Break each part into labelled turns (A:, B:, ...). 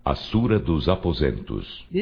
A: A Sura dos Aposentos.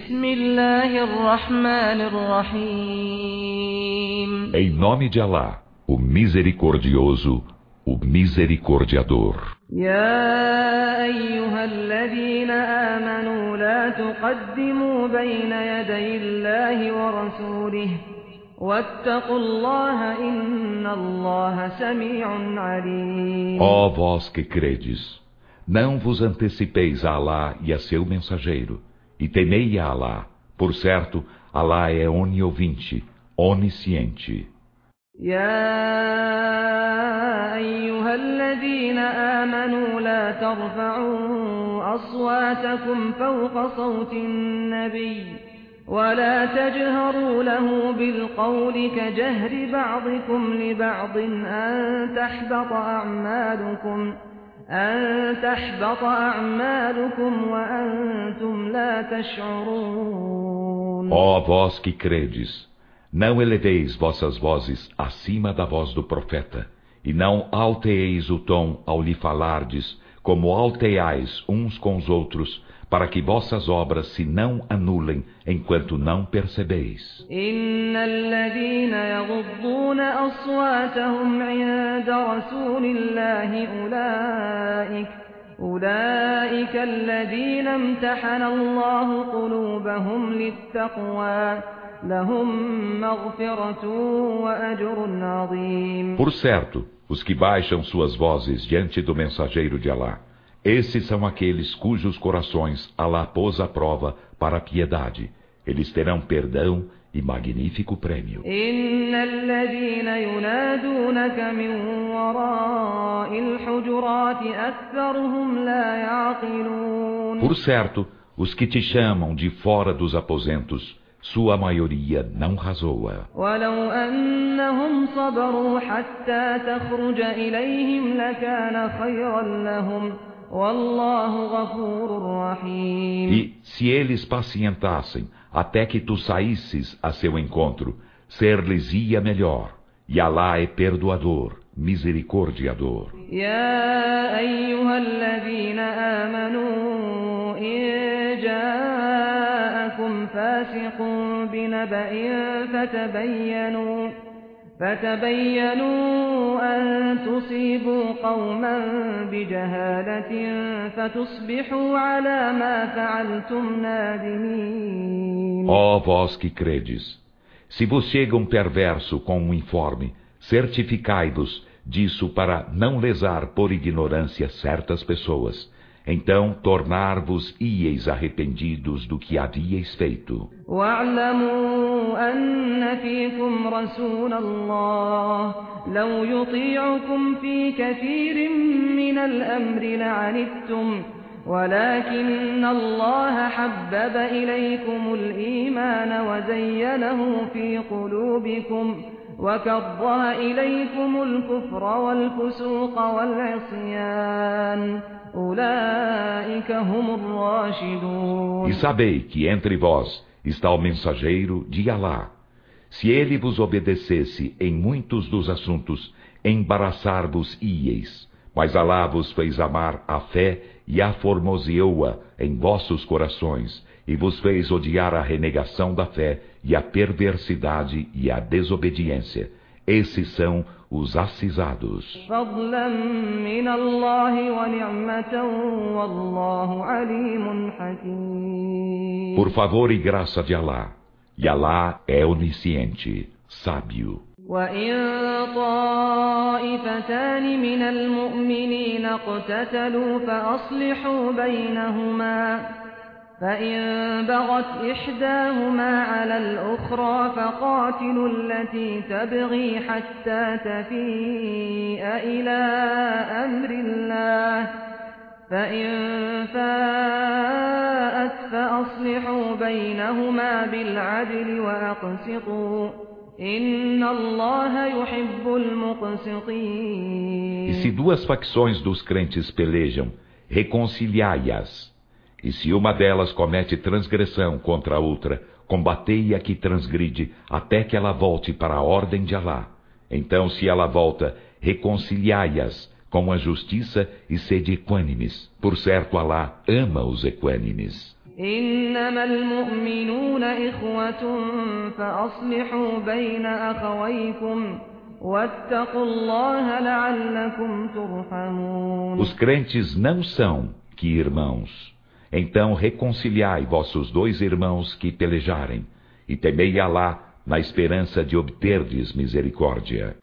A: Em nome de Alá, o Misericordioso, o Misericordiador.
B: يا أيها الذين آمنوا لا تقدموا بين يدي الله ورسوله واتقوا الله إن الله سميع عليم.
A: Ó vós que credes, não vos antecipeis a Alá e a seu mensageiro, e temei a Alá, por certo, Alá é oniovinte, onisciente.
B: يا أيها الذين آمنوا لا ترفعوا أصواتكم فوق صوت النبي ولا تجهروا له بالقول كجهر بعضكم لبعض أن تحبط أعمالكم وأنتم لا تشعرون.
A: Ó vós que credes, não eleveis vossas vozes acima da voz do profeta, e não alteeis o tom ao lhe falardes, como alteais uns com os outros, para que vossas obras se não anulem enquanto não percebeis.
B: إن الذين يغضون أصواتهم عند رسول الله أولئك الذين امتحن الله قلوبهم للتقوى لهم مغفرة وأجر عظيم.
A: Por certo, os que baixam suas vozes diante do mensageiro de Alá, esses são aqueles cujos corações Alá pôs à prova para a piedade. Eles terão perdão e magnífico prêmio.
B: إن الذين ينادونك من وراء الحجرات أكثرهم لا يعقلون.
A: Por certo, os que te chamam de fora dos aposentos, sua maioria não razoa.
B: ولو أنهم صبروا حتى تخرج إليهم لكان خيرا لهم والله غفور رحيم.
A: E, se eles pacientassem até que tu saísses a seu encontro, ser-lhes-ia melhor. E Alá é perdoador, misericordiador.
B: يا أيها الذين آمنوا إن جاءكم فاسق بنبأ فتبينوا أن تصيبوا قوما بجهالة فتصبحوا على ما فعلتم نادمين.
A: Ó vós que credes, se vos chega um perverso com um informe, certificai-vos disso para não lesar por ignorância certas pessoas. Então tornar-vos-íeis arrependidos do que havíeis feito.
B: واعلموا أن فيكم رسول الله لو يطيعكم في كثير من الأمر لعنتم ولكن الله حبب إليكم الإيمان وزينه في قلوبكم وكره إليكم الكفر والفسوق والعصيان أولئك هم الراشدون.
A: E sabei que entre vós está o mensageiro de Alá. Se ele vos obedecesse em muitos dos assuntos, embaraçar-vos-íeis. Mas Alá vos fez amar a fé e aformoseou-a em vossos corações, e vos fez odiar a renegação da fé e a perversidade e a desobediência. Esses são os acisados.
B: فضلا من الله ونعمة والله عليم حكيم.
A: Por favor e graça de Alá, e Alá é onisciente, sábio.
B: وإن طائفتان من المؤمنين اقتتلوا فأصلحوا بينهما فإن بغت إحداهما على الأخرى فقاتلوا التي تبغي حتى تفيء إلى أمر الله فإن فاءت فأصلحوا بينهما بالعدل وأقسطوا إن الله يحب المقسطين.
A: E se duas facções dos crentes pelejam, reconciliai-as. E se uma delas comete transgressão contra a outra, combatei a que transgride, até que ela volte para a ordem de Alá. Então, se ela volta, reconciliai-as com a justiça e sede equânimes. Por certo, Alá ama os equânimes.
B: إنما المؤمنون إخوة فأصلحوا بين أخويكم واتقوا الله لعلكم ترحمون.
A: Os crentes não são que irmãos. Então reconciliai vossos dois irmãos que pelejarem, e temei Alá na esperança de obterdes misericórdia.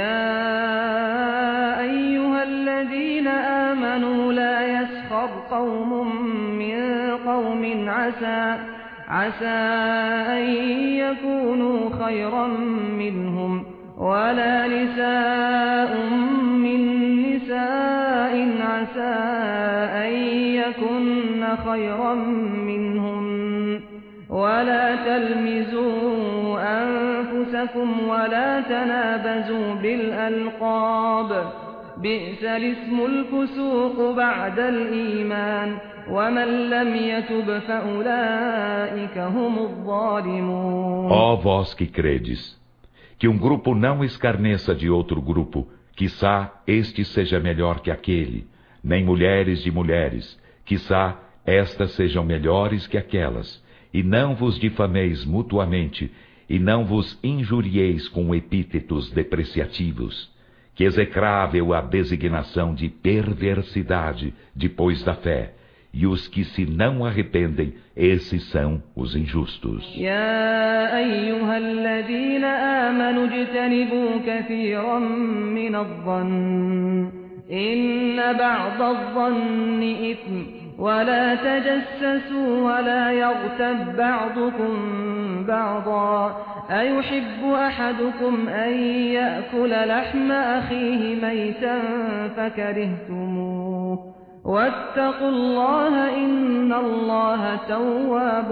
B: يا أيها الذين آمنوا لا يسخر قوم من قوم عسى أن يكونوا خيرا منهم ولا نساء من نساء عسى أن يكن خيرا منهم ولا تلمزوا أنفسكم ولا تنابزوا بالألقاب بئس الاسم الفسوق بعد الإيمان ومن لم يتب فأولئك هم الظالمون.
A: Ó vós que credes, que um grupo não escarneça de outro grupo, quiçá este seja melhor que aquele, nem mulheres de mulheres, quiçá estas sejam melhores que aquelas. E não vos difameis mutuamente, e não vos injurieis com epítetos depreciativos, que execrável a designação de perversidade depois da fé, e os que se não arrependem, esses são os injustos.
B: يا أيها الذين آمنوا اجتنبوا كثيرا من الظن إن بعض الظن إثم ولا تجسسوا ولا يغتب بعضكم بعضا أيحب أحدكم أن يأكل لحم أخيه ميتا فكرهتموه واتقوا الله إن الله تواب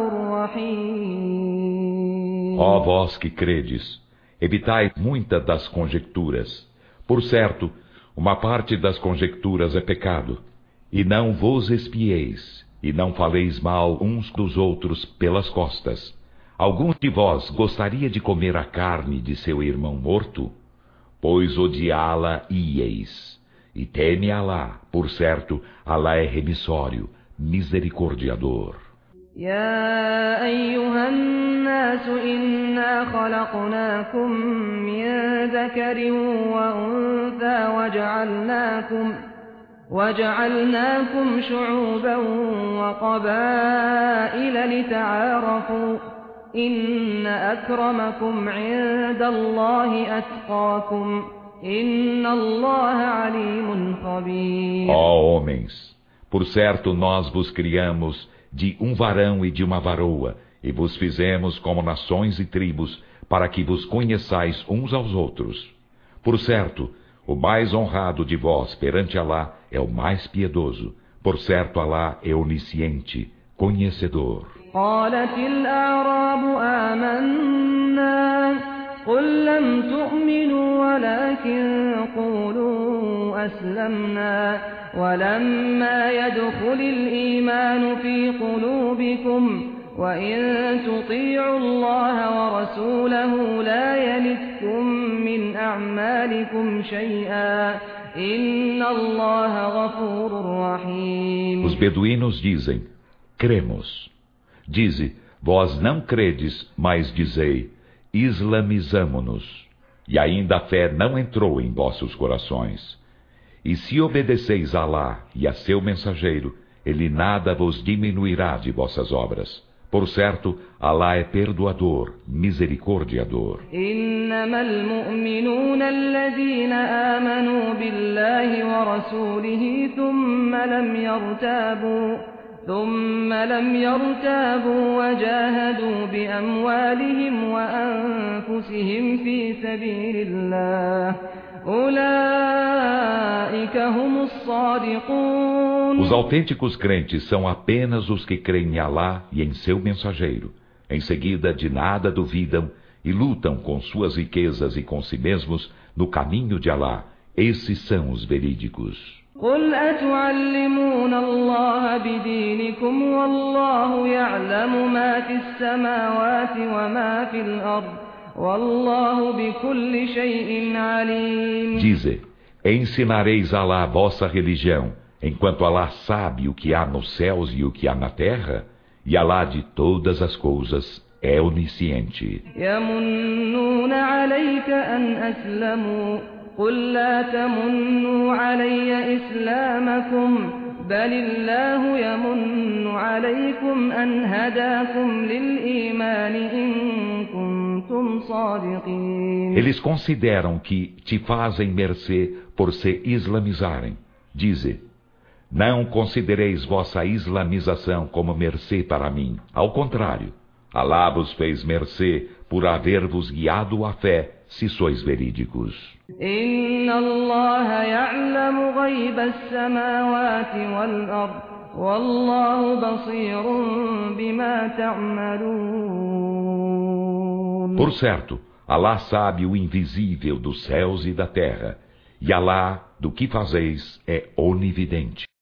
B: رحيم.
A: Ó vós que credes, evitai muitas das conjecturas. Por certo, uma parte das conjecturas é pecado. E não vos espieis, e não faleis mal uns dos outros pelas costas. Algum de vós gostaria de comer a carne de seu irmão morto? Pois odiá-la ieis. E teme Alá, por certo, Alá é remissório, misericordiador.
B: يا أيها الناس إنا خلقناكم من ذكر وأنثى وجعلناكم شعوبا وقبائل لتعارفوا إن أكرمكم عند الله أتقاكم إن الله عليم خبير.
A: Ó homens, por certo nós vos criamos de um varão e de uma varoa, e vos fizemos como nações e tribos, para que vos conheçais uns aos outros. Por certo, o mais honrado de vós perante Alá é o mais piedoso. Por certo, Alá é onisciente, conhecedor.
B: قالت الأعراب آمنا قل لم تؤمنوا ولكن قولوا أسلمنا ولما يدخل الإيمان في قلوبكم وإن تطيعوا الله ورسوله لا يلتكم من أعمالكم شيئا إن الله غفور رحيم.
A: Os beduínos dizem, cremos. Dize, vós não credes, mas dizei, islamizamo-nos. E ainda a fé não entrou em vossos corações. E se obedeceis a Alá e a seu mensageiro, ele nada vos diminuirá de vossas obras. Por certo, Alá é perdoador, misericordiador.
B: إنما المؤمنون الذين آمنوا بالله ورسوله ثم لم يرتابوا وجاهدوا بأموالهم وأنفسهم في سبيل الله أولئك هم الصادقون.
A: Os autênticos crentes são apenas os que creem em Alá e em seu mensageiro. Em seguida, de nada duvidam e lutam com suas riquezas e com si mesmos no caminho de Alá. Esses são os verídicos.
B: قل أتعلمون الله بدينكم والله يعلم ما في السماوات وما في الأرض والله بكل شيء عليم.
A: Dize, Ensinareis a Alá vossa religião, enquanto Alá sabe o que há nos céus e o que há na terra, e Alá de todas as coisas é onisciente.
B: يمنون عليك أن أسلموا قل لا تمنوا علي إسلامكم بل الله يمن عليكم أن هداكم للإيمان إن كنتم صادقين.
A: Eles consideram que te fazem mercê por se islamizarem. Dize: não considereis vossa islamização como mercê para mim. Ao contrário, Alá vos fez mercê por haver-vos guiado à fé, se sois verídicos.
B: إن الله يعلم غيب السماوات والأرض والله بصير بما تعملون.
A: Por certo, Alá sabe o invisível dos céus e da terra, e Alá, do que fazeis, é onividente.